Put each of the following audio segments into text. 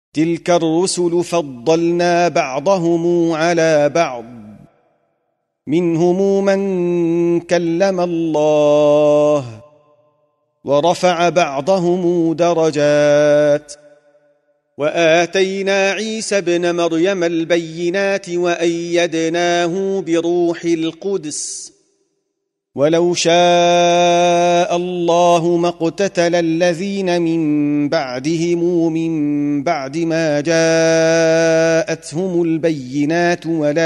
تلك الرسل فضلنا بعضهم على بعض منهم من كلم الله ورفع بعضهم درجات وآتينا عيسى ابن مريم البينات وأيدناه بروح القدس ولو شاء الله ما اقتتل الذين من بعدهم من بعد ما جاءتهم البينات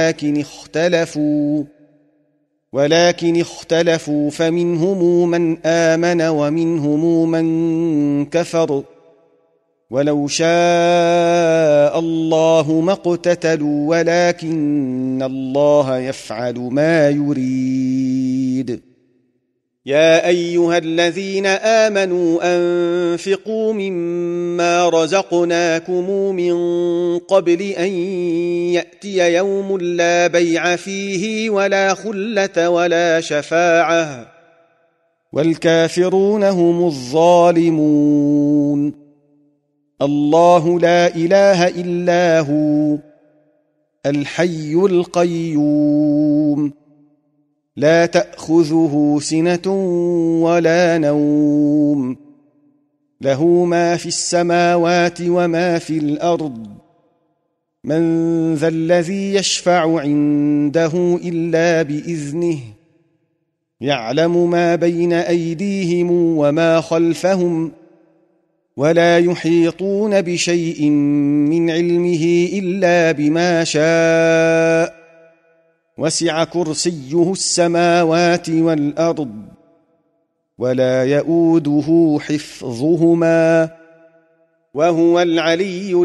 ولكن اختلفوا فمنهم من آمن ومنهم من كفر ولو شاء الله ما اقتتلوا ولكن الله يفعل ما يريد يا أيها الذين آمنوا أنفقوا مما رزقناكم من قبل أن يأتي يوم لا بيع فيه ولا خلة ولا شفاعة والكافرون هم الظالمون الله لا إله إلا هو الحي القيوم لا تأخذه سنة ولا نوم له ما في السماوات وما في الأرض من ذا الذي يشفع عنده إلا بإذنه يعلم ما بين أيديهم وما خلفهم ولا يحيطون بشيء من علمه إلا بما شاء وسع كرسيه السماوات والأرض ولا يؤوده حفظهما وهو العلي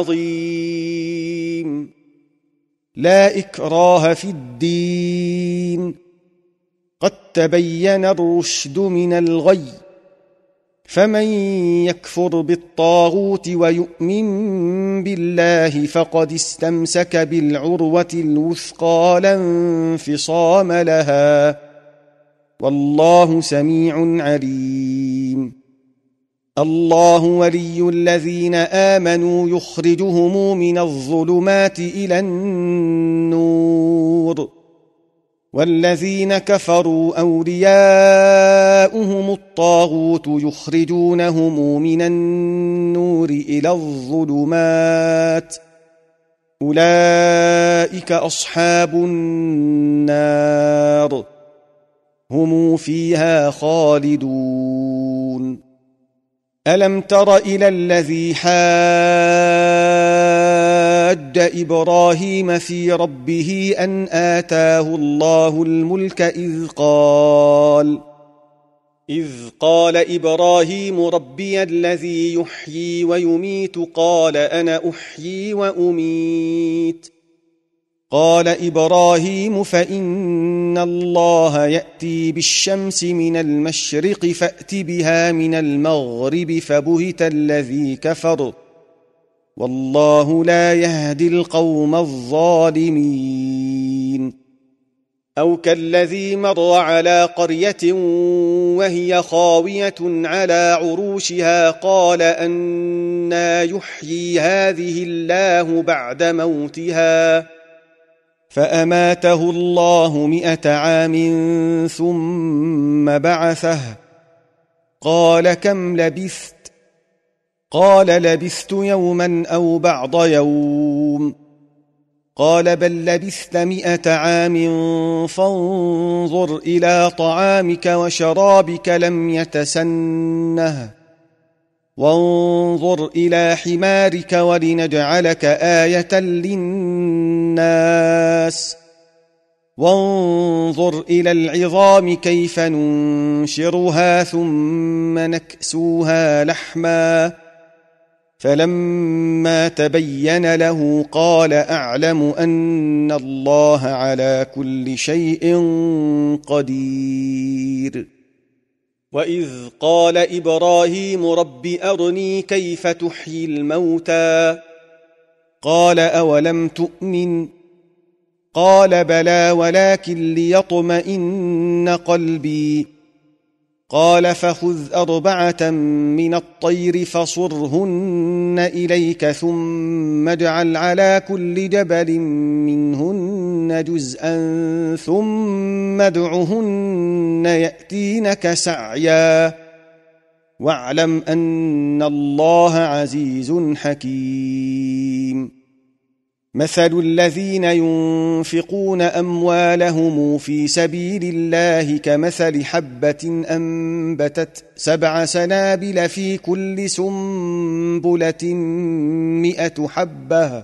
العظيم لا إكراه في الدين قد تبين الرشد من الغي فمن يكفر بالطاغوت ويؤمن بالله فقد استمسك بالعروة الوثقى لا انفصام لها والله سميع عليم الله ولي الذين آمنوا يخرجهم من الظلمات إلى النور والذين كفروا أولياؤهم الطاغوت يخرجونهم من النور إلى الظلمات أولئك أصحاب النار هم فيها خالدون ألم تر إلى الذي حاج إبراهيم في ربه أن آتاه الله الملك إذ قال إبراهيم ربي الذي يحيي ويميت قال أنا أحيي وأميت قال إبراهيم فإن الله يأتي بالشمس من المشرق فأت بها من المغرب فبهت الذي كفر والله لا يهدي القوم الظالمين أو كالذي مر على قرية وهي خاوية على عروشها قال أنى يحيي هذه الله بعد موتها فأماته الله 100 عام ثم بعثه قال كم لبثت قال لبثت يوما أو بعض يوم قال بل لبثت 100 عام فانظر إلى طعامك وشرابك لم يتسنه وانظر إلى حمارك ولنجعلك آية للناس وانظر إلى العظام كيف ننشرها ثم نكسوها لحما فلما تبين له قال أعلم أن الله على كل شيء قدير وإذ قال إبراهيم رب أرني كيف تحيي الموتى قال أولم تؤمن قال بلى ولكن ليطمئن قلبي قال فخذ 4 من الطير فصرهن إليك ثم اجعل على كل جبل منهن جزءا ثم ادعهن يأتينك سعيا واعلم أن الله عزيز حكيم مثل الذين ينفقون أموالهم في سبيل الله كمثل حبة أنبتت 7 سنابل في كل سنبلة 100 حبة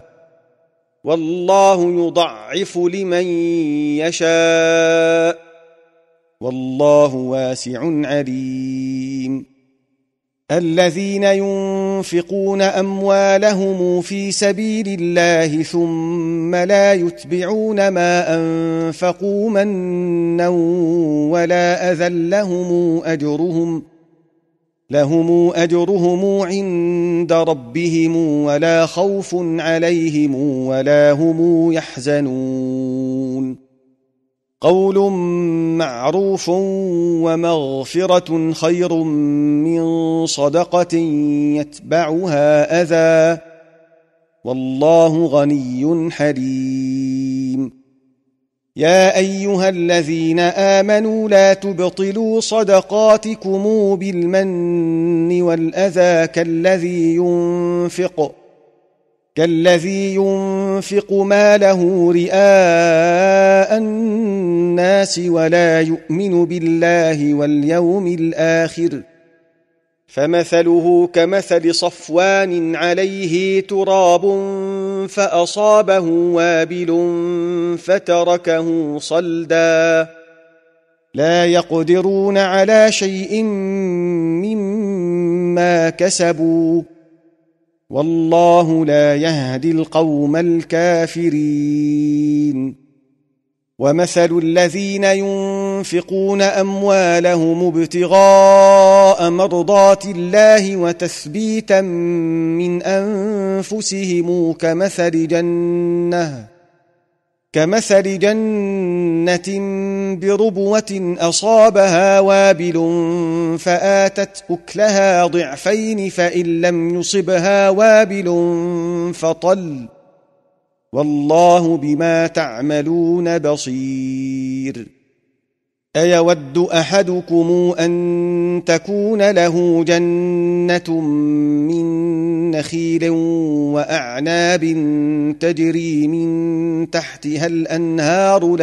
والله يضعف لمن يشاء والله واسع عليم الذين ينفقون أموالهم في سبيل الله ثم لا يتبعون ما أنفقوا منا ولا أذى لهم أجرهم عند ربهم ولا خوف عليهم ولا هم يحزنون قول معروف ومغفرة خير من صدقة يتبعها أذى والله غني حليم يا أيها الذين آمنوا لا تبطلوا صدقاتكم بالمن والأذى كالذي ينفق ماله رئاء الناس ولا يؤمن بالله واليوم الآخر فمثله كمثل صفوان عليه تراب فأصابه وابل فتركه صلدا لا يقدرون على شيء مما كسبوا والله لا يهدي القوم الكافرين ومثل الذين ينفقون أموالهم ابتغاء مرضات الله وتثبيتا من أنفسهم كمثل جنة بربوة أصابها وابل فآتت أكلها ضعفين فإن لم يصبها وابل فطل والله بما تعملون بصير أيود أحدكم أن تكون له جنة من نخيل وأعناب تجري من تحتها الأنهار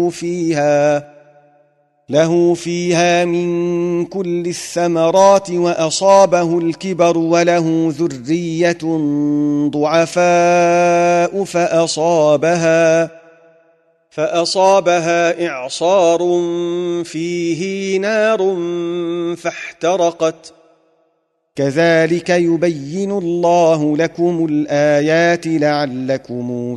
له فيها من كل الثمرات وأصابه الكبر وله ذرية ضعفاء فأصابها إعصار فيه نار فاحترقت كذلك يبين الله لكم الآيات لعلكم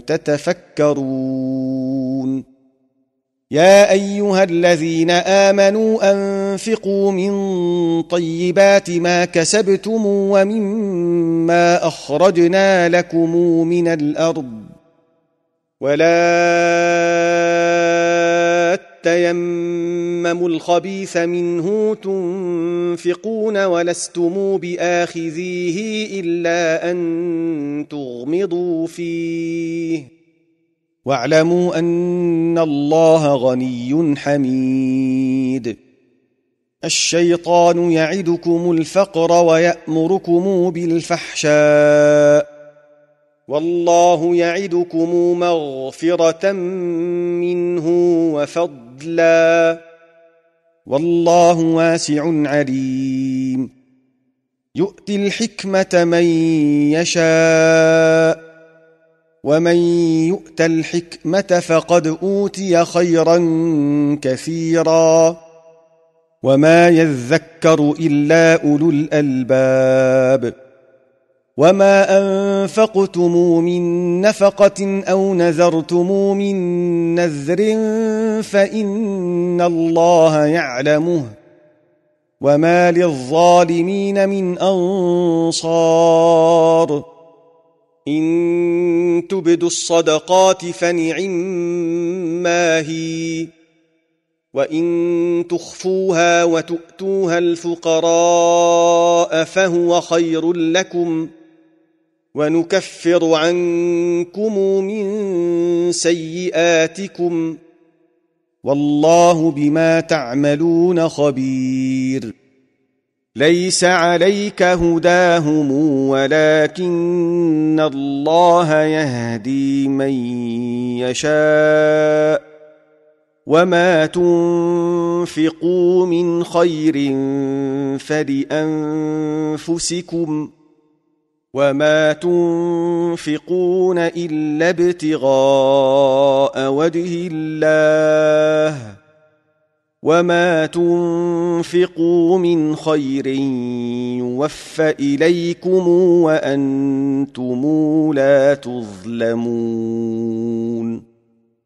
تتفكرون يا أيها الذين آمنوا أنفقوا من طيبات ما كسبتم ومما أخرجنا لكم من الأرض ولا تيمموا الخبيث منه تنفقون ولستم بآخذيه إلا أن تغمضوا فيه واعلموا أن الله غني حميد الشيطان يعدكم الفقر ويأمركم بالفحشاء والله يعدكم مغفرة منه وفضلا والله واسع عليم يؤتي الحكمة من يشاء ومن يؤت الحكمة فقد أوتي خيرا كثيرا وما يذكر إلا أولو الألباب وما أنفقتم من نفقة أو نذرتم من نذر فإن الله يعلمه وما للظالمين من أنصار إن تبدوا الصدقات فنعما هي وإن تخفوها وتؤتوها الفقراء فهو خير لكم ونكفر عنكم من سيئاتكم والله بما تعملون خبير ليس عليك هداهم ولكن الله يهدي من يشاء وما تنفقوا من خير فلأنفسكم وما تنفقون إلا ابتغاء وجه الله وما تنفقوا من خير يوفى إليكم وأنتم لا تظلمون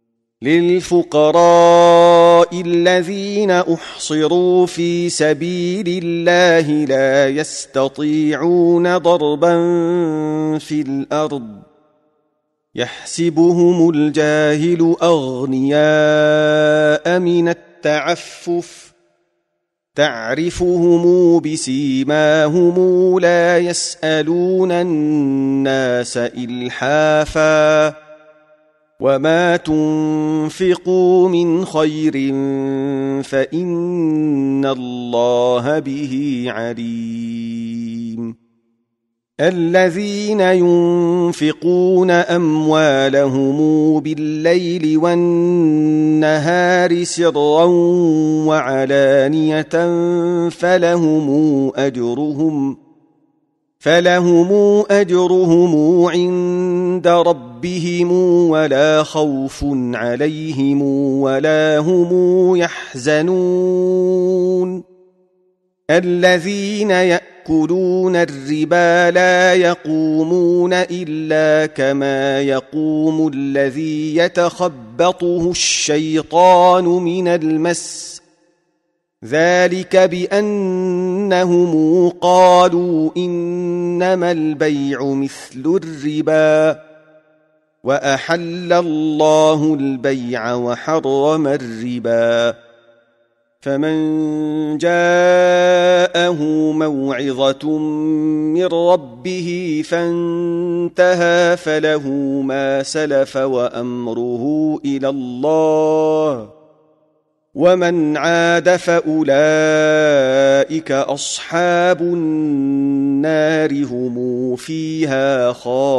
للفقراء الذين أحصروا في سبيل الله لا يستطيعون ضربا في الأرض يحسبهم الجاهل أغنياء من التعفف تعرفهم بسيماهم لا يسألون الناس إلحافا وما تنفقوا من خير فإن الله به عليم الذين ينفقون أموالهم بالليل والنهار سرا وعلانية فلهم أجرهم عند ربهم ولا خوف عليهم ولا هم يحزنون الذين يأكلون الربا لا يقومون إلا كما يقوم الذي يتخبطه الشيطان من المس ذلك بأنهم قالوا إنما البيع مثل الربا وأحل الله البيع وحرم الربا فمن جاءه موعظة من ربه فانتهى فله ما سلف وأمره إلى الله ومن عاد فأولئك أصحاب النار هم فيها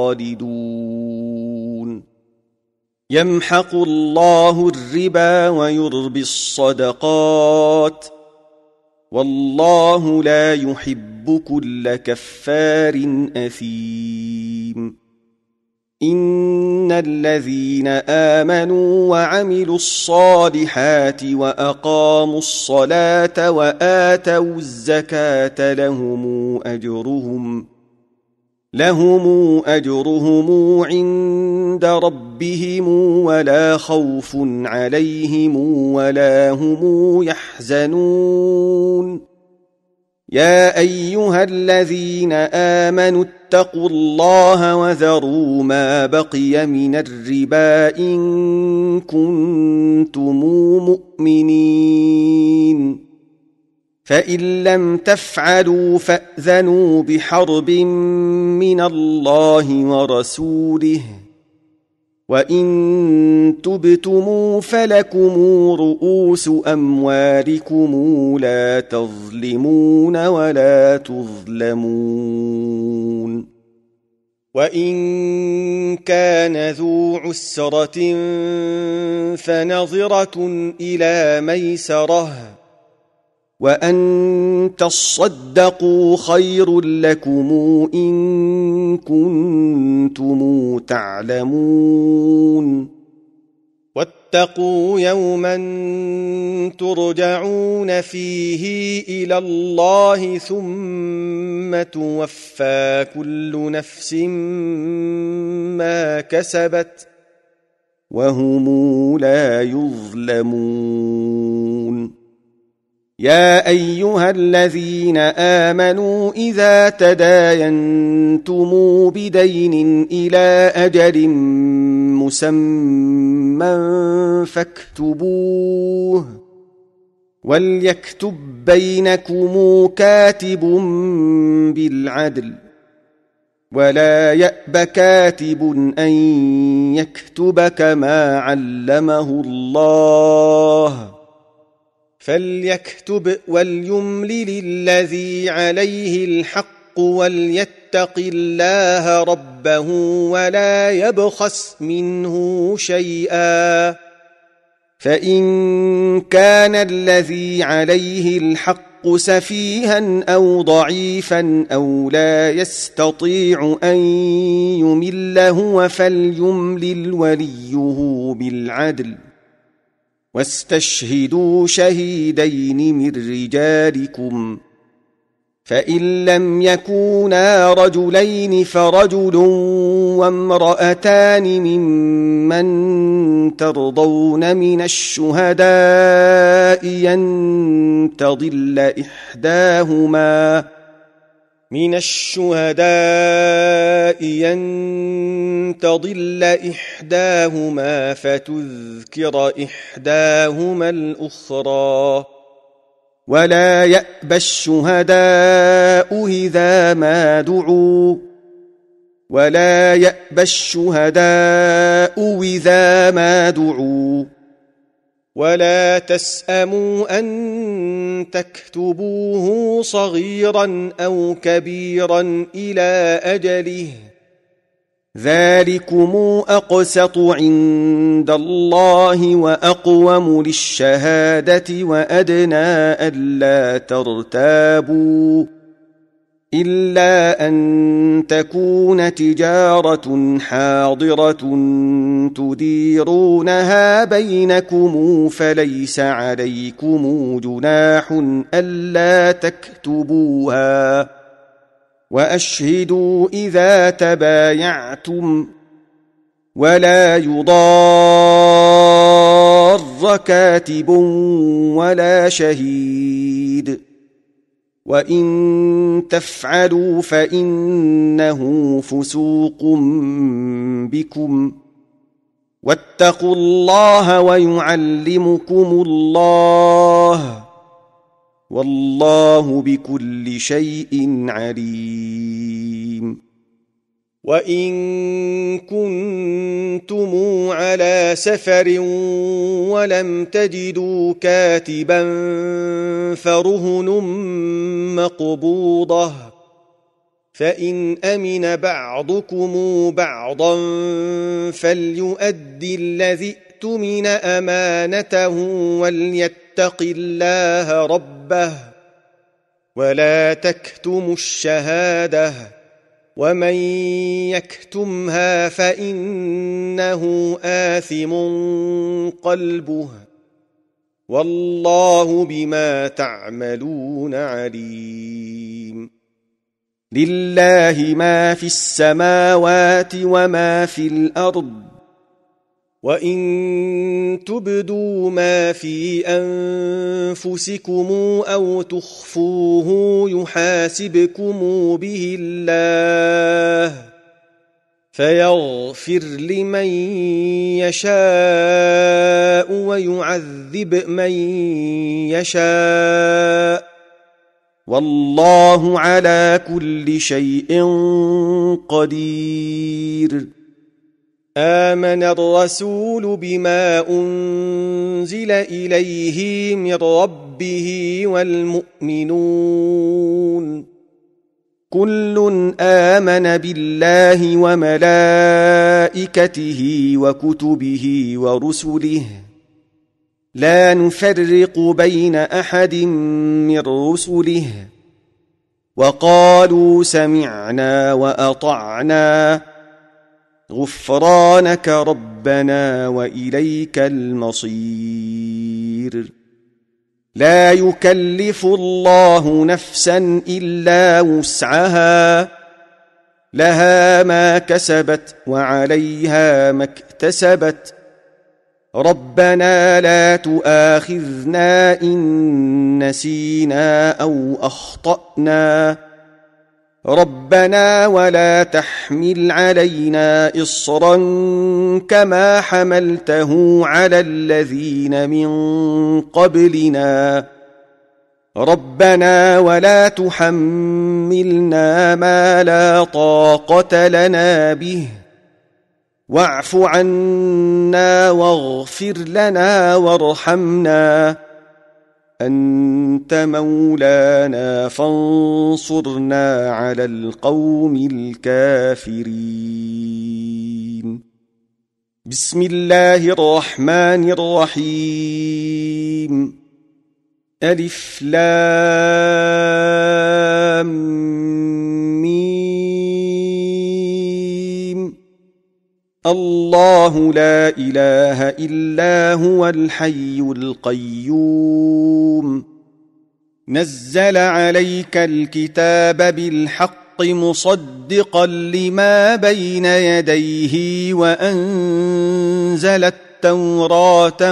خالدون يمحق الله الربا ويربي الصدقات والله لا يحب كل كفار أثيم إن الذين آمنوا وعملوا الصالحات وأقاموا الصلاة وآتوا الزكاة لهم أجرهم عند ربهم ولا خوف عليهم ولا هم يحزنون يا أيها الذين آمنوا اتقوا الله وذروا ما بقي من الربا إن كنتم مؤمنين فإن لم تفعلوا فأذنوا بحرب من الله ورسوله وإن تبتموا فلكم رؤوس أموالكم لا تظلمون ولا تظلمون وإن كان ذو عسرة فنظرة إلى ميسرة وأن تصدقوا خير لكم إن كنتم تعلمون واتقوا يوما ترجعون فيه إلى الله ثم توفى كل نفس ما كسبت وهم لا يظلمون يا أيها الذين آمنوا إذا تداينتم بدين إلى أجل مسمى فاكتبوه وليكتب بينكم كاتب بالعدل ولا يأب كاتب أن يكتب كما علمه الله فليكتب وليملل الذي عليه الحق وليتق الله ربه ولا يبخس منه شيئا فإن كان الذي عليه الحق سفيها أو ضعيفا أو لا يستطيع أن يمل هو فليملل وليه بالعدل واستشهدوا شهيدين من رجالكم فإن لم يكونا رجلين فرجل وامرأتان ممن ترضون من الشهداء أن تضل إحداهما فتذكر إحداهما الأخرى ولا يأبى الشهداء إذا ما دعوا ولا تسأموا أن تكتبوه صغيرا أو كبيرا إلى أجله ذلكم أقسط عند الله وأقوم للشهادة وأدنى ألا ترتابوا إلا أن تكون تجارة حاضرة تديرونها بينكم فليس عليكم جناح ألا تكتبوها وأشهدوا إذا تبايعتم ولا يضار كاتب ولا شهيد وإن تفعلوا فإنه فسوق بكم واتقوا الله ويعلمكم الله والله بكل شيء عليم وإن كنتم على سفر ولم تجدوا كاتبا فرهن مقبوضة فإن أمن بعضكم بعضا فليؤدي الذي اؤتمن أمانته وليتق الله ربه ولا تكتموا الشهادة ومن يكتمها فإنه آثم قلبه والله بما تعملون عليم لله ما في السماوات وما في الأرض وإن تبدوا ما في أنفسكم أو تخفوه يحاسبكم به الله فيغفر لمن يشاء ويعذب من يشاء والله على كل شيء قدير آمن الرسول بما أنزل إليه من ربه والمؤمنون كل آمن بالله وملائكته وكتبه ورسله لا نفرق بين أحد من رسله وقالوا سمعنا وأطعنا غفرانك ربنا وإليك المصير لا يكلف الله نفسا إلا وسعها لها ما كسبت وعليها ما اكتسبت ربنا لا تؤاخذنا إن نسينا أو أخطأنا ربنا ولا تحمل علينا إصرا كما حملته على الذين من قبلنا ربنا ولا تحملنا ما لا طاقة لنا به واعف عنا واغفر لنا وارحمنا أنت مولانا فانصرنا على القوم الكافرين. بسم الله الرحمن الرحيم. ألف لام ميم. الله لا إله إلا هو الحي القيوم. نزل عليك الكتاب بالحق مصدقا لما بين يديه وأنزل التوراة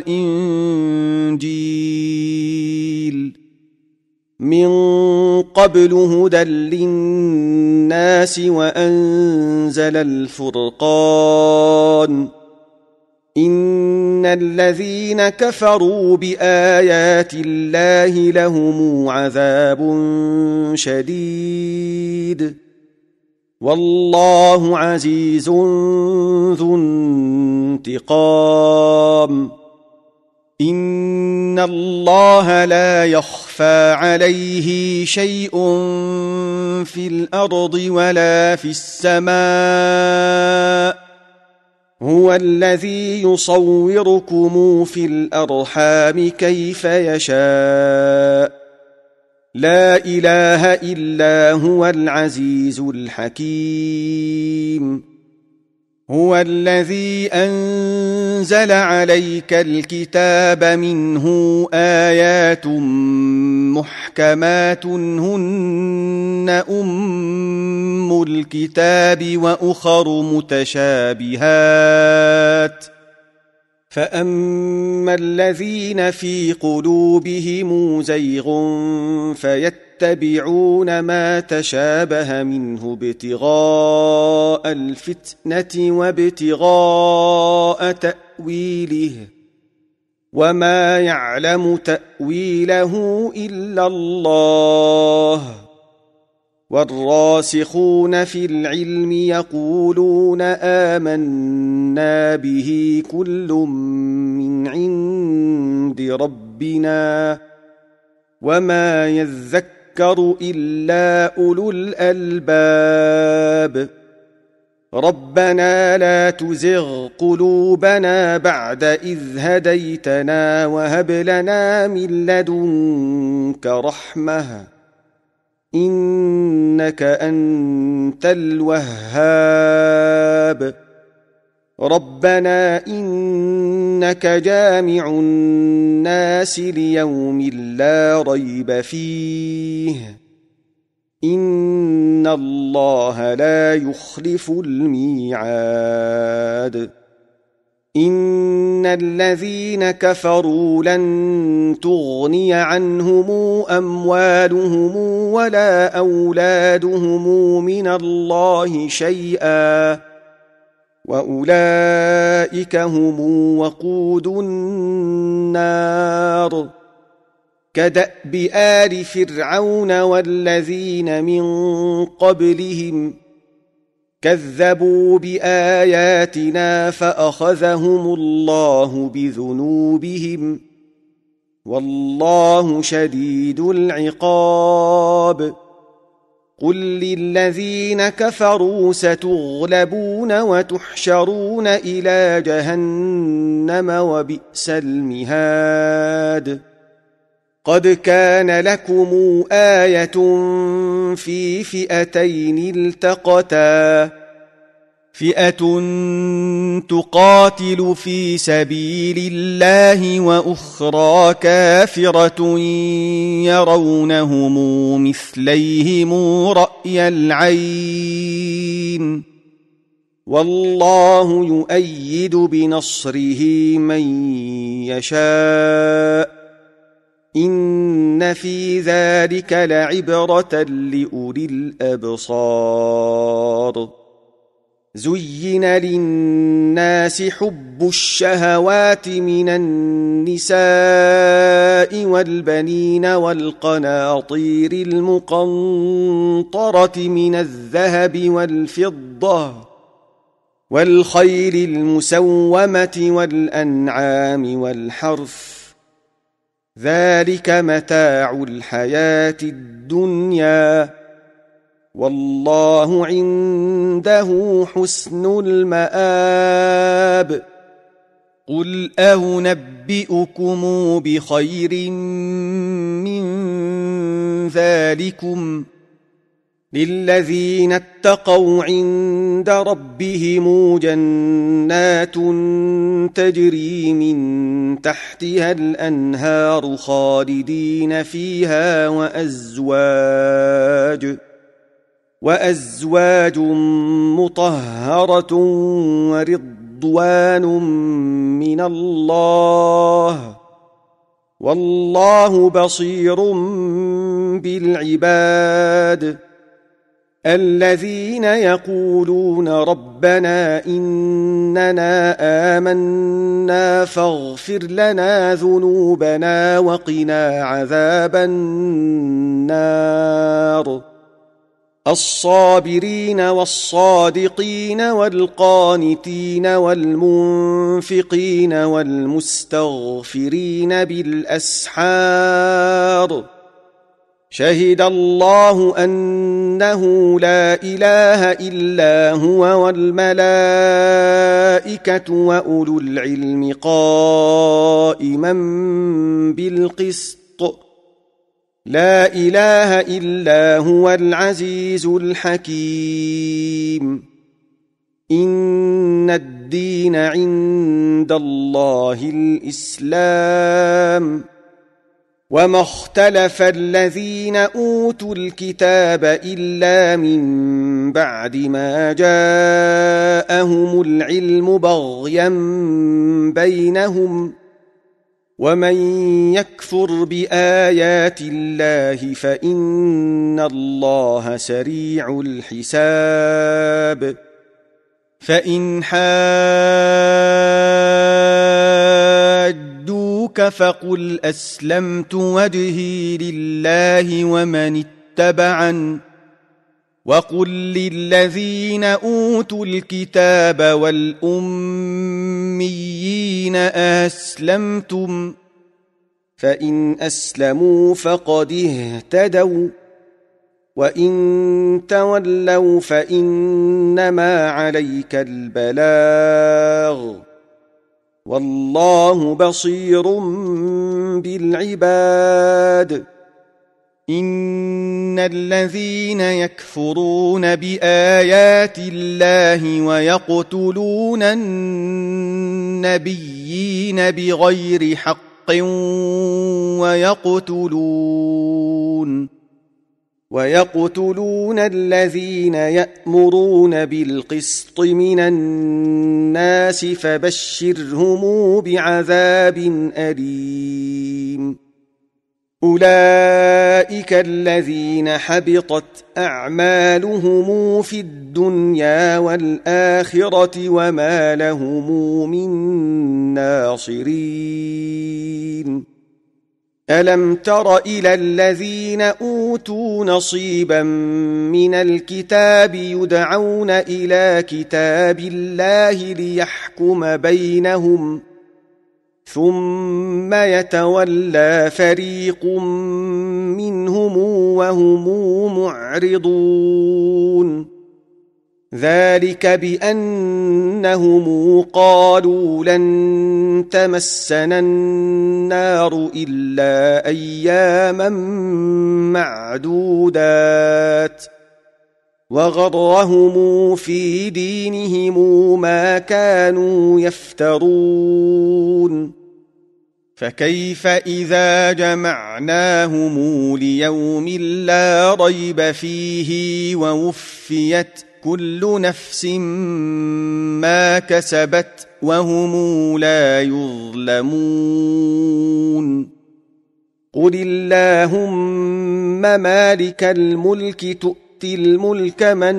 والإنجيل من قبل هدى للناس وأنزل الفرقان إن الذين كفروا بآيات الله لهم عذاب شديد والله عزيز ذو انتقام. إن الله لا يخفى عليه شيء في الأرض ولا في السماء هو الذي يصوركم في الأرحام كيف يشاء لا إله إلا هو العزيز الحكيم. هو الذي أنزل عليك الكتاب منه آيات محكمات هن أم الكتاب وأخر متشابهات فأما الذين في قلوبهم زيغ فيتبعون ما تشابه منه ابتغاء الفتنة وابتغاء تأويله وما يعلم تأويله إلا الله والراسخون في العلم يقولون آمنا به كل من عند ربنا وما يذكر إلا أولو الألباب. ربنا لا تزغ قلوبنا بعد إذ هديتنا وهب لنا من لدنك رحمة إنك أنت الوهاب. ربنا إنك جامع الناس ليوم لا ريب فيه إن الله لا يخلف الميعاد. إن الذين كفروا لن تغني عنهم أموالهم ولا أولادهم من الله شيئا وأولئك هم وقود النار كدأب آل فرعون والذين من قبلهم كذبوا بآياتنا فأخذهم الله بذنوبهم والله شديد العقاب. قل للذين كفروا ستغلبون وتحشرون إلى جهنم وبئس المهاد. قد كان لكم آية في فئتين التقتا فئة تقاتل في سبيل الله وأخرى كافرة يرونهم مثليهم رأي العين والله يؤيد بنصره من يشاء إن في ذلك لعبرة لأولي الأبصار. زين للناس حب الشهوات من النساء والبنين والقناطير المقنطرة من الذهب والفضة والخيل المسومة والأنعام والحرث، ذلك متاع الحياة الدنيا، والله عنده حسن المآب. قل أنبئكم بخير من ذلكم للذين اتقوا عند ربهم جنات تجري من تحتها الأنهار خالدين فيها وأزواج مطهرة ورضوان من الله، والله بصير بالعباد. الذين يقولون ربنا إننا آمنا فاغفر لنا ذنوبنا وقنا عذاب النار، الصابرين والصادقين والقانتين والمنفقين والمستغفرين بالأسحار، شهد الله أنه لا إله إلا هو والملائكة وأولو العلم قائما بالقسط، لا إله إلا هو العزيز الحكيم. إن الدين عند الله الإسلام، وما اختلف الذين أوتوا الكتاب إلا من بعد ما جاءهم العلم بغيا بينهم، ومن يكفر بآيات الله فإن الله سريع الحساب. فإن حاجوك فقل أسلمت وجهي لله ومن اتبعن، وقل للذين أوتوا الكتاب والأميين أسلمتم، فإن أسلموا فقد اهتدوا، وإن تولوا فإنما عليك البلاغ، والله بصير بالعباد. إن الذين يكفرون بآيات الله ويقتلون النبيين بغير حق ويقتلون الذين يأمرون بالقسط من الناس فبشرهم بعذاب أليم. أولئك الذين حبطت أعمالهم في الدنيا والآخرة وما لهم من ناصرين. ألم تر إلى الذين أوتوا نصيبا من الكتاب يدعون إلى كتاب الله ليحكم بينهم ثم يتولى فريق منهم وهم معرضون، ذلك بأنهم قالوا لن تمسنا النار إلا أياما معدودات، وغرهم في دينهم ما كانوا يفترون. فكيف إذا جمعناهم ليوم لا ريب فيه ووفيت كل نفس ما كسبت وهم لا يظلمون. قل اللهم مالك الملك تؤتي تؤتي الملك من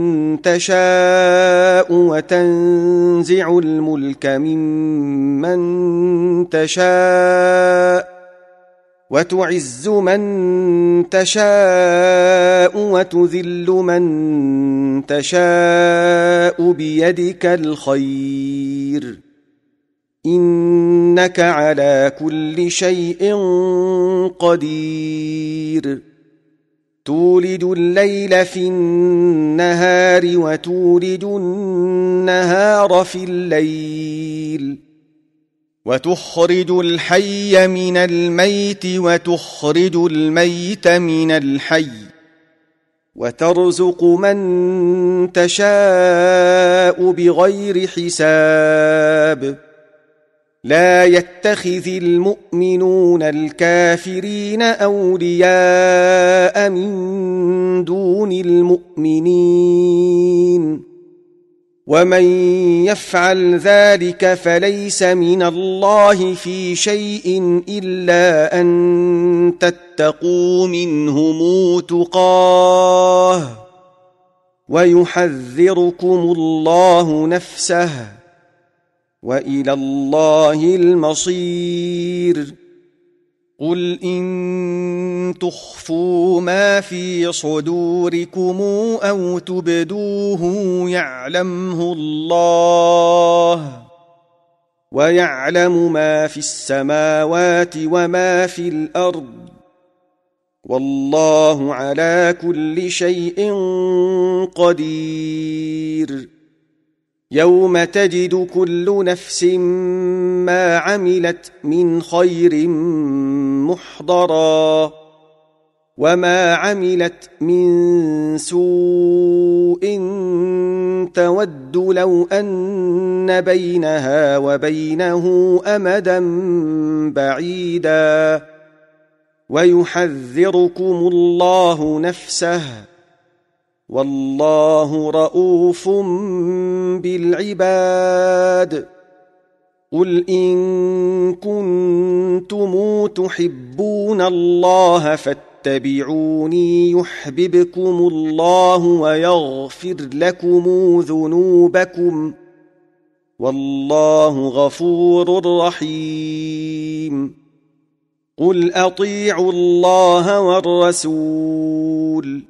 تشاء وتنزع الملك ممن تشاء وتعز من تشاء وتذل من تشاء بيدك الخير إنك على كل شيء قدير تولد الليل في النهار وتولد النهار في الليل وتخرج الحي من الميت وتخرج الميت من الحي وترزق من تشاء بغير حساب لا يتخذ المؤمنون الكافرين أولياء من دون المؤمنين ومن يفعل ذلك فليس من الله في شيء إلا أن تتقوا منهم تقاه ويحذركم الله نفسه وإلى الله المصير قل إن تخفوا ما في صدوركم أو تبدوه يعلمه الله ويعلم ما في السماوات وما في الأرض والله على كل شيء قدير يوم تجد كل نفس ما عملت من خير محضرا وما عملت من سوء تود لو أن بينها وبينه أمدا بعيدا ويحذركم الله نفسه والله رؤوف بالعباد قل إن كنتم تحبون الله فاتبعوني يحببكم الله ويغفر لكم ذنوبكم والله غفور رحيم قل أطيعوا الله والرسول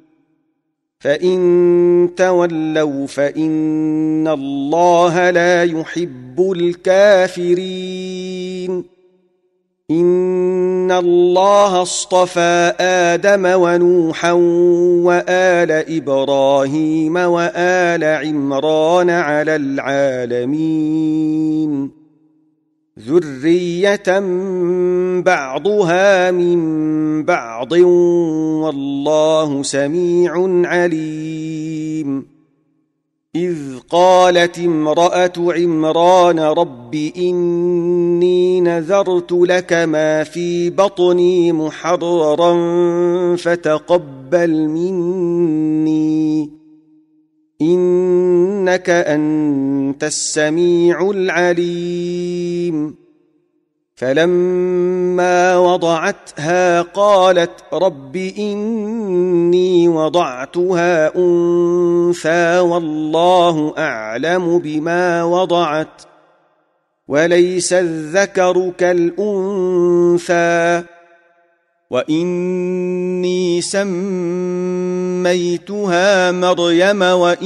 فإن تولوا فإن الله لا يحب الكافرين إن الله اصطفى آدم ونوحا وآل إبراهيم وآل عمران على العالمين ذرية بعضها من بعض والله سميع عليم إذ قالت امرأة عمران رب إني نذرت لك ما في بطني محررا فتقبل مني إنك أنت السميع العليم فلما وضعتها قالت رب إني وضعتها أنثى والله أعلم بما وضعت وليس الذكر كالأنثى وإني سميتها مريم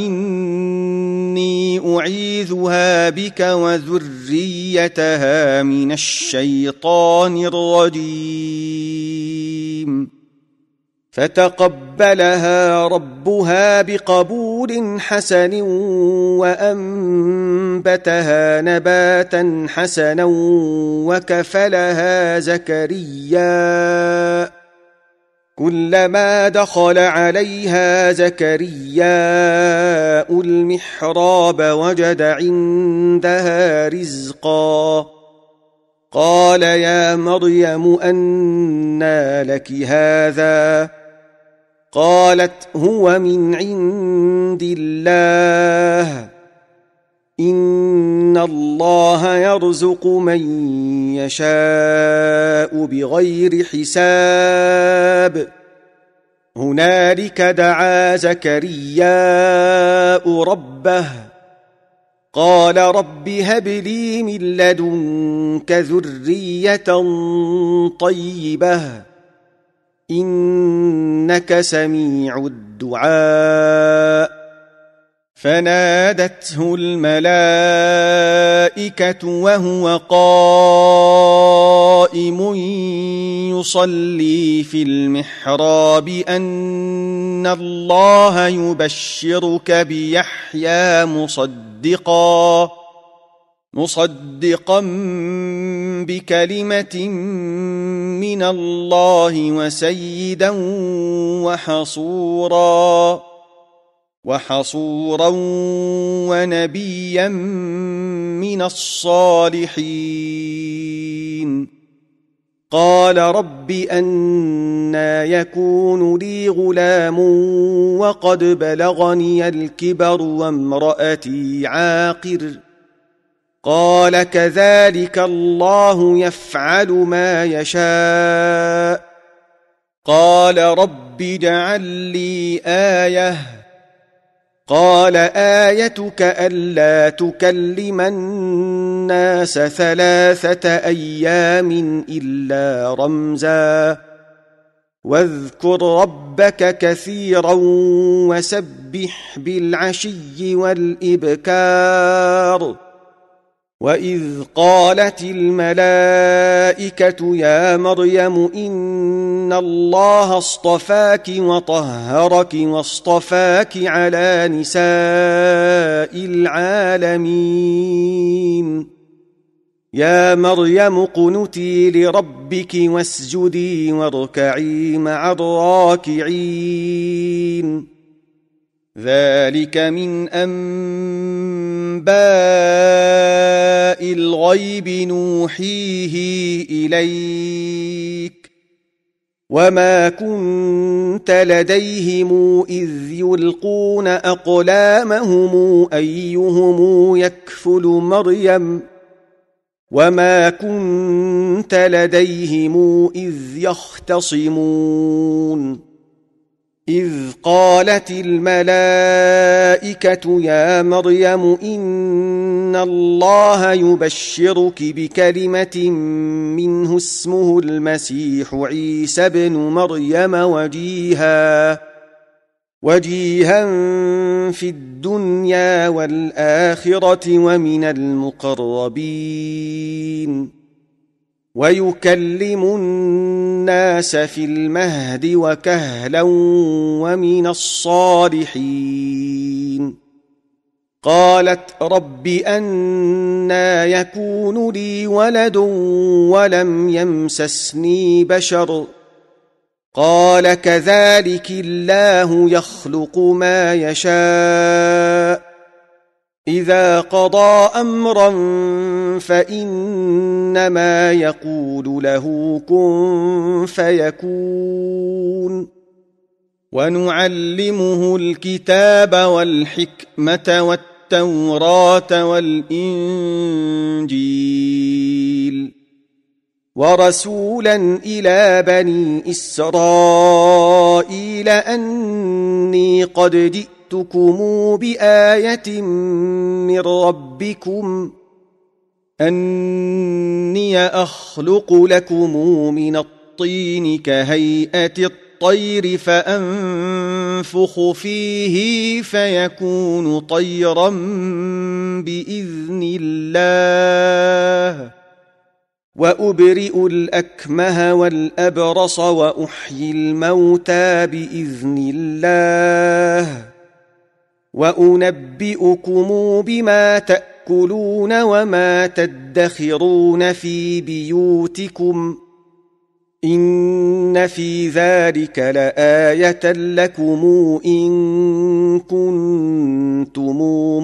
وإني أعيذها بك وذريتها من الشيطان الرجيم فتقبلها ربها بقبول حسن وأنبتها نباتا حسنا وكفلها زكريا كلما دخل عليها زكرياء المحراب وجد عندها رزقا قال يا مريم أنى لك هذا قالت هو من عند الله إن الله يرزق من يشاء بغير حساب هنالك دعا زكرياء ربه قال رب هب لي من لدنك ذرية طيبة إنك سميع الدعاء فنادته الملائكة وهو قائم يصلي في المحراب أن الله يبشرك بيحيى مصدقا بكلمة من الله وسيدا وحصورا ونبيا من الصالحين قال رب أنى يكون لي غلام وقد بلغني الكبر وامرأتي عاقر قال كذلك الله يفعل ما يشاء قال رب اجعل لي آية قال آيتك ألا تكلم الناس 3 أيام إلا رمزا واذكر ربك كثيرا وسبح بالعشي والإبكار وإذ قالت الملائكة يا مريم إن الله اصطفاك وطهرك واصطفاك على نساء العالمين يا مريم اقنتي لربك واسجدي واركعي مع الراكعين ذلك من أنباء الغيب نوحيه إليك وما كنت لديهم إذ يلقون أقلامهم أيهم يكفل مريم وما كنت لديهم إذ يختصمون إذ قالت الملائكة يا مريم إن الله يبشرك بكلمة منه اسمه المسيح عيسى بن مريم وجيها في الدنيا والآخرة ومن المقربين ويكلم الناس في المهد وكهلا ومن الصالحين قالت رب أنى يكون لي ولد ولم يمسسني بشر قال كذلك الله يخلق ما يشاء إذا قضى أمرا فإنما يقول له كن فيكون ونعلمه الكتاب والحكمة والتوراة والإنجيل ورسولا إلى بني إسرائيل أني قد جئتكم بآية من ربكم أني أخلق لكم من الطين كهيئة الطير فأنفخ فيه فيكون طيرا بإذن الله وأبرئ الأكمه والأبرص وأحيي الموتى بإذن الله وأنبئكم بما تأكلون وما تدخرون في بيوتكم إن في ذلك لآية لكم إن كنتم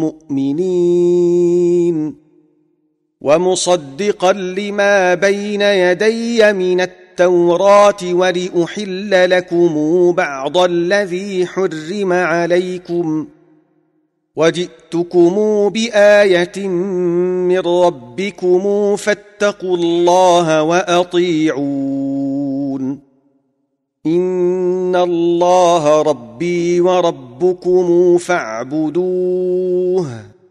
مؤمنين ومصدقا لما بين يدي من التوراة ولأحل لكم بعض الذي حرم عليكم وجئتكم بآية من ربكم فاتقوا الله وأطيعون إن الله ربي وربكم فاعبدوه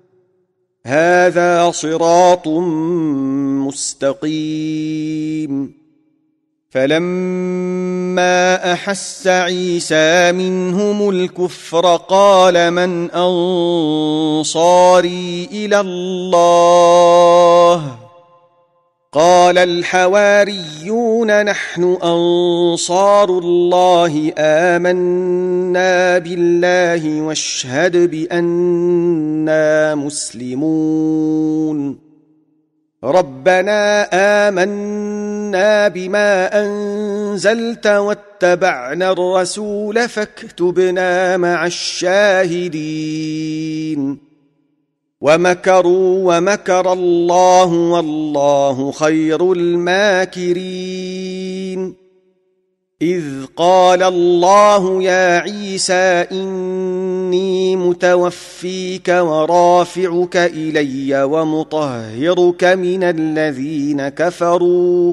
هذا صراط مستقيم فلما أحس عيسى منهم الكفر قال من أنصاري إلى الله قال الحواريون نحن أنصار الله آمنا بالله واشهد بأننا مسلمون ربنا آمنا بما أنزلت واتبعنا الرسول فاكتبنا مع الشاهدين ومكروا ومكر الله والله خير الماكرين إذ قال الله يا عيسى إني متوفيك ورافعك إلي ومطهرك من الذين كفروا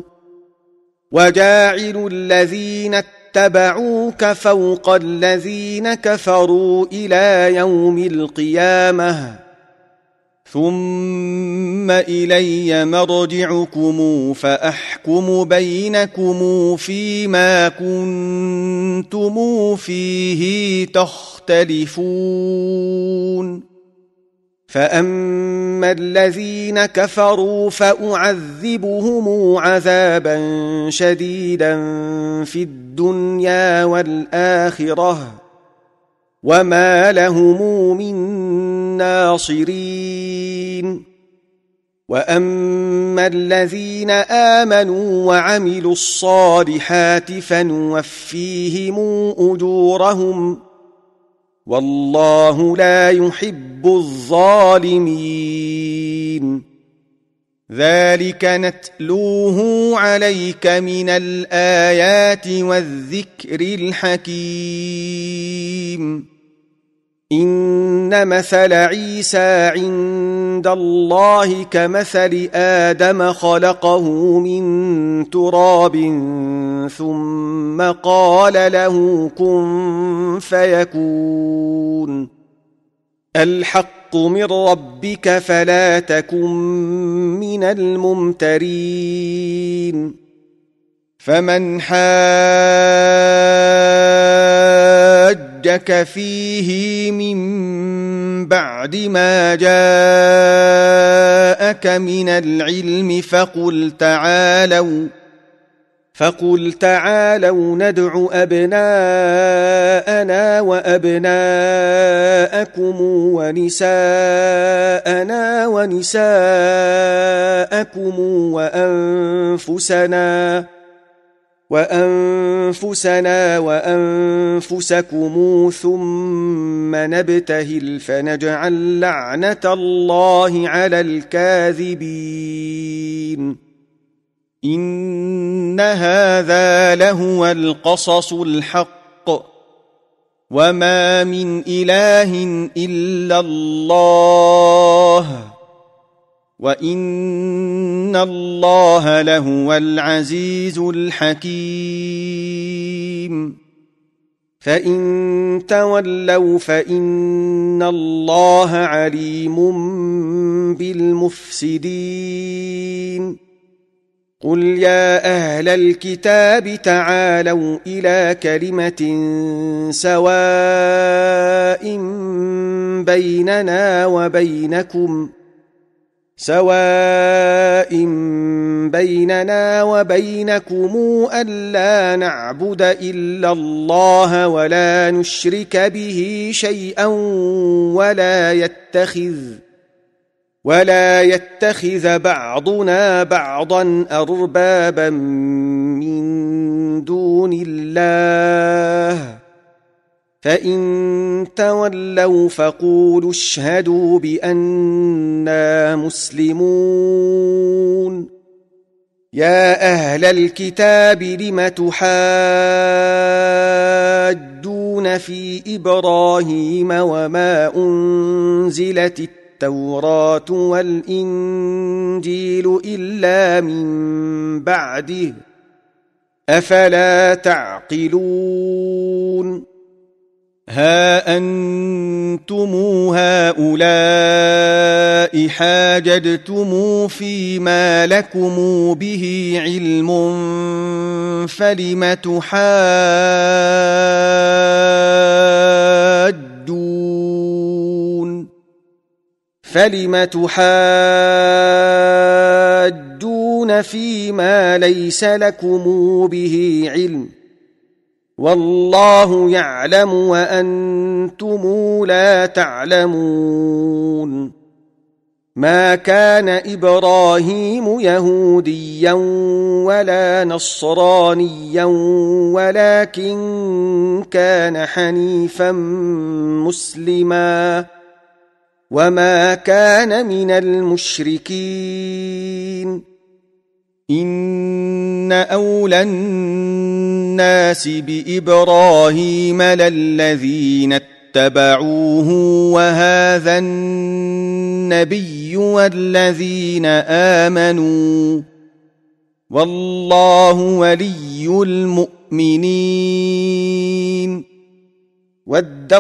وجاعل الذين اتبعوك فوق الذين كفروا إلى يوم القيامة ثم إلي مرجعكم فأحكم بينكم فيما كنتم فيه تختلفون فأما الذين كفروا فأعذبهم عذابا شديدا في الدنيا والآخرة وما لهم من ناصرين وأما الذين آمنوا وعملوا الصالحات فنوفيهم أجورهم والله لا يحب الظالمين ذلك نتلوه عليك من الآيات والذكر الحكيم إن مثل عيسى عند الله كمثل آدم خلقه من تراب ثم قال له كن فيكون الحق من ربك فلا تكن من الممترين فمن حاجك فيه من بعد ما جاءك من العلم فقل تعالوا ندع أبناءنا وأبناءكم ونساءنا ونساءكم وأنفسنا وأنفسكم ثم نبتهل فنجعل لعنة الله على الكاذبين إن هذا لهو القصص الحق وما من إله إلا الله وإن الله لهو العزيز الحكيم فإن تولوا فإن الله عليم بالمفسدين قل يا أهل الكتاب تعالوا إلى كلمة سواء بيننا وبينكم ألا نعبد إلا الله ولا نشرك به شيئا ولا يتخذ بعضنا بعضا أربابا من دون الله فإن تولوا فقولوا اشهدوا بأننا مسلمون يا أهل الكتاب لم تحاجون في إبراهيم وما أنزلت التوراة والإنجيل إلا من بعده أفلا تعقلون ها أنتم هؤلاء حاججتم فيما لكم به علم فلم تحاجون فيما ليس لكم به علم والله يعلم وأنتم لا تعلمون ما كان إبراهيم يهوديا ولا نصرانيا ولكن كان حنيفا مسلما وما كان من المشركين إن أولى الناس بإبراهيم للذين اتبعوه وهذا النبي والذين آمنوا والله ولي المؤمنين ودت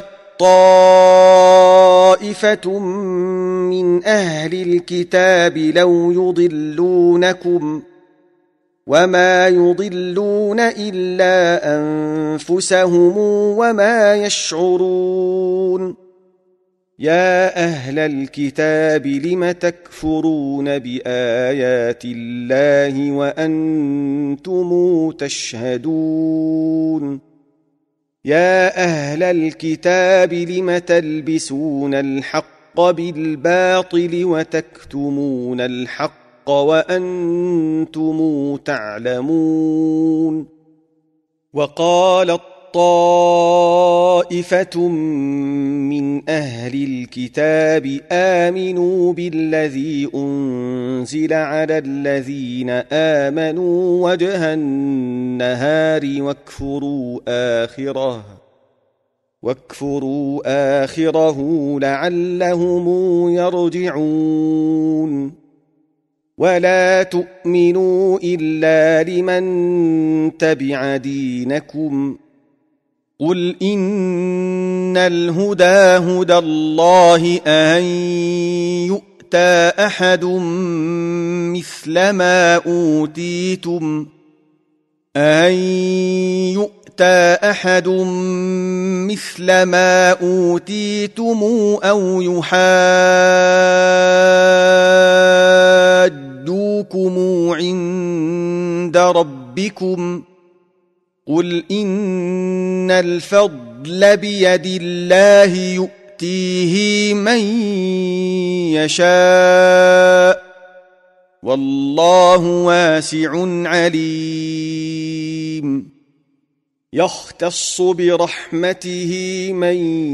طائفة من أهل الكتاب لو يضلونكم وما يضلون إلا أنفسهم وما يشعرون يا أهل الكتاب لم تكفرون بآيات الله وأنتم تشهدون يا أهل الكتاب لم تلبسون الحق بالباطل وتكتمون الحق وأنتم تعلمون وقالت طائفة من أهل الكتاب آمنوا بالذي أنزل على الذين آمنوا وجه النهار واكفروا آخره لعلهم يرجعون ولا تؤمنوا إلا لمن تبع دينكم قل إن الهدى هدى الله أن يؤتى أحد مثل ما أوتيتم أو يحاجوكم عند ربكم قل إن الفضل بيد الله يؤتيه من يشاء والله واسع عليم يختص برحمته من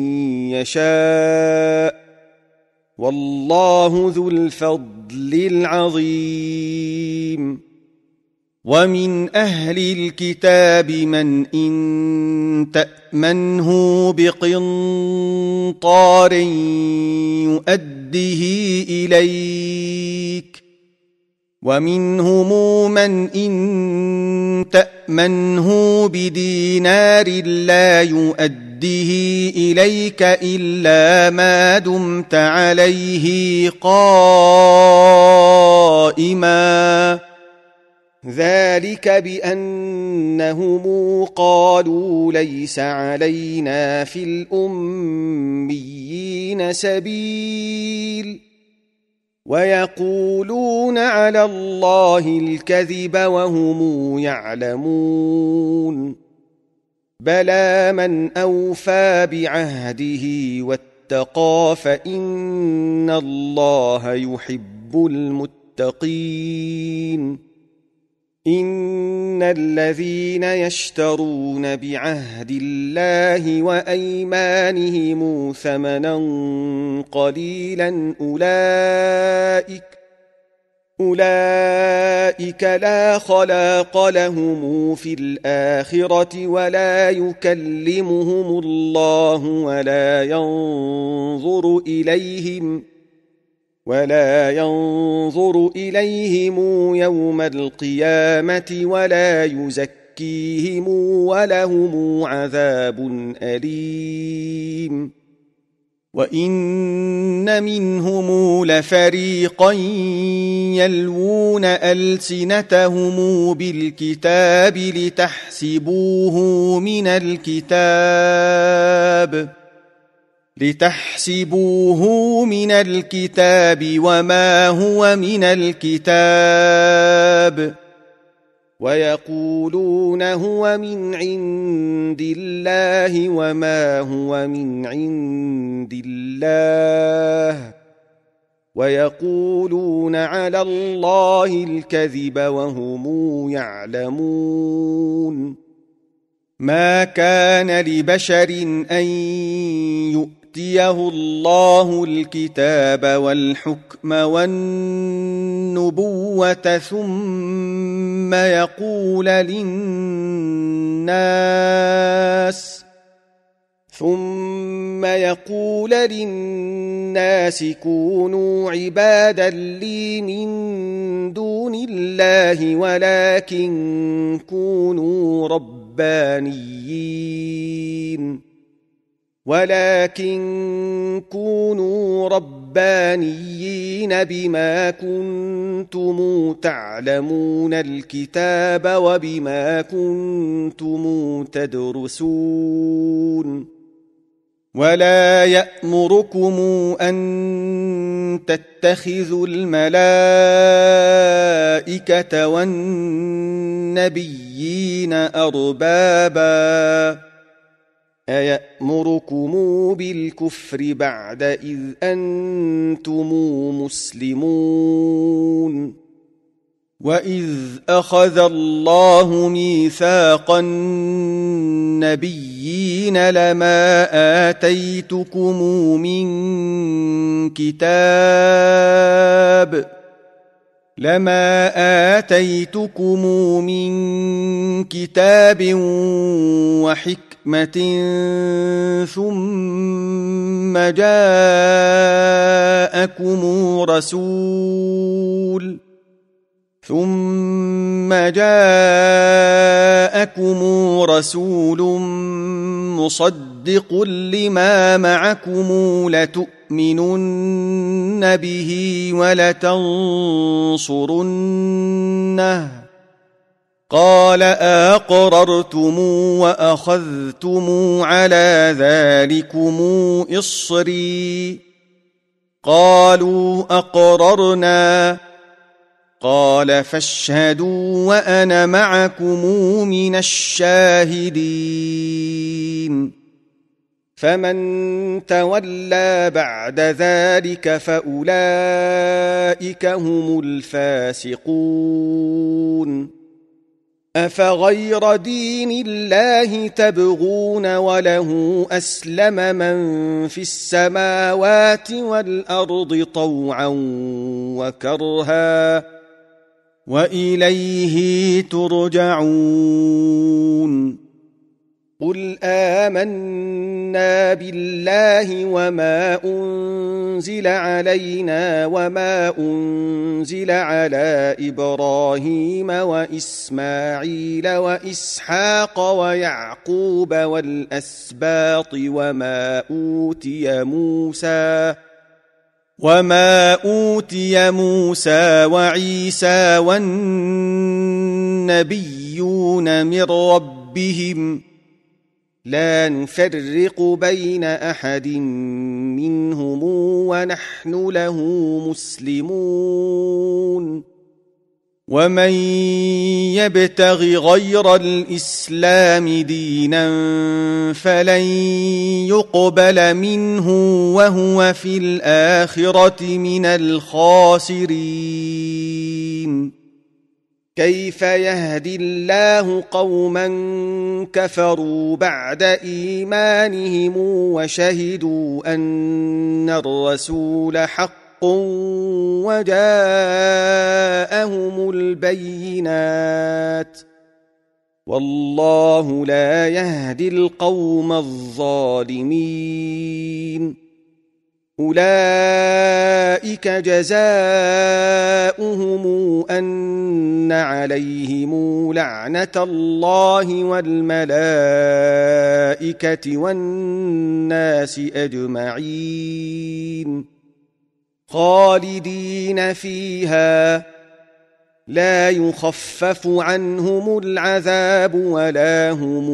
يشاء والله ذو الفضل العظيم ومن أهل الكتاب من إن تأمنه بقنطار يؤده إليك ومنهم من إن تأمنه بدينار لا يؤده إليك إلا ما دمت عليه قائما ذلك بأنهم قالوا ليس علينا في الأميين سبيل ويقولون على الله الكذب وهم يعلمون بلى من أوفى بعهده واتقى فإن الله يحب المتقين إن الذين يشترون بعهد الله وأيمانهم ثمنا قليلا أولئك لا خلاق لهم في الآخرة ولا يكلمهم الله ولا ينظر إليهم يوم القيامة ولا يزكيهم ولهم عذاب أليم. وإن منهم لفريقا يلوون ألسنتهم بالكتاب لتحسبوه من الكتاب وما هو من الكتاب، ويقولون هو من عند الله وما هو من عند الله، ويقولون على الله الكذب وهم يعلمون. ما كان لبشر أن يؤتيه الله الكتاب والحكم والنبوة ثم يقول للناس كونوا عبادا لي من دون الله ولكن كونوا ربانيين بما كنتم تعلمون الكتاب وبما كنتم تدرسون. ولا يأمركم أن تتخذوا الملائكة والنبيين أربابا، أيأمركم بالكفر بعد إذ أنتم مسلمون. وإذ أخذ الله ميثاق النبيين لما آتيتكم من كتاب وحكمة ثم جاءكم رسول مصدق لما معكم لتؤمنن به ولتنصرنه، قال أقررتم وأخذتم على ذلكم إصري؟ قالوا أقررنا. قال فاشهدوا وأنا معكم من الشاهدين. فمن تولى بعد ذلك فأولئك هم الفاسقون. أفغير دين الله تبغون وله أسلم من في السماوات والأرض طوعا وكرها وإليه ترجعون. قل آمنا بالله وما أنزل علينا وما أنزل على إبراهيم وإسماعيل وإسحاق ويعقوب والأسباط وما أوتي موسى وعيسى والنبيون من ربهم لا نفرق بين أحد منهم ونحن له مسلمون. ومن يبتغ غير الإسلام دينا فلن يقبل منه وهو في الآخرة من الخاسرين. كيف يهدي الله قوما كفروا بعد إيمانهم وشهدوا أن الرسول حق وجاءهم البينات والله لا يهدي القوم الظالمين. أولئك جزاؤهم أن عليهم لعنة الله والملائكة والناس أجمعين خالدين فيها لا يخفف عنهم العذاب ولا هم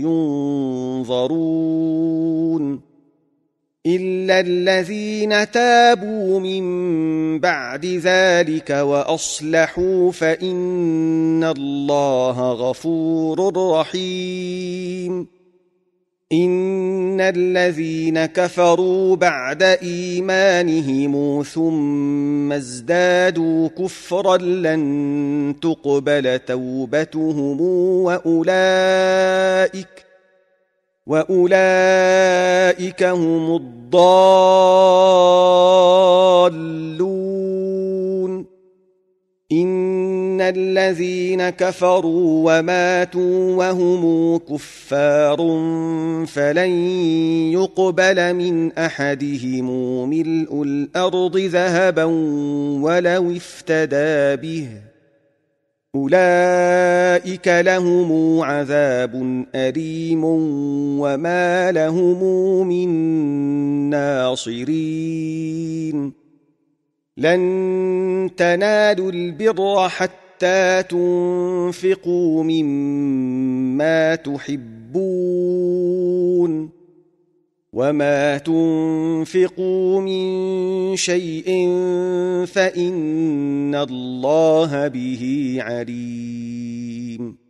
ينظرون إلا الذين تابوا من بعد ذلك وأصلحوا فإن الله غفور رحيم إن الذين كفروا بعد إيمانهم ثم ازدادوا كفرا لن تقبل توبتهم وأولئك هم الضالون إن الذين كفروا وماتوا وهم كفار فلن يقبل من أحدهم ملء الأرض ذهبا ولو افتدى به أولئك لهم عذاب أليم وما لهم من ناصرين لن تنالوا البر حتى تنفقوا مما تحبون وما تنفقوا من شيء فإن الله به عليم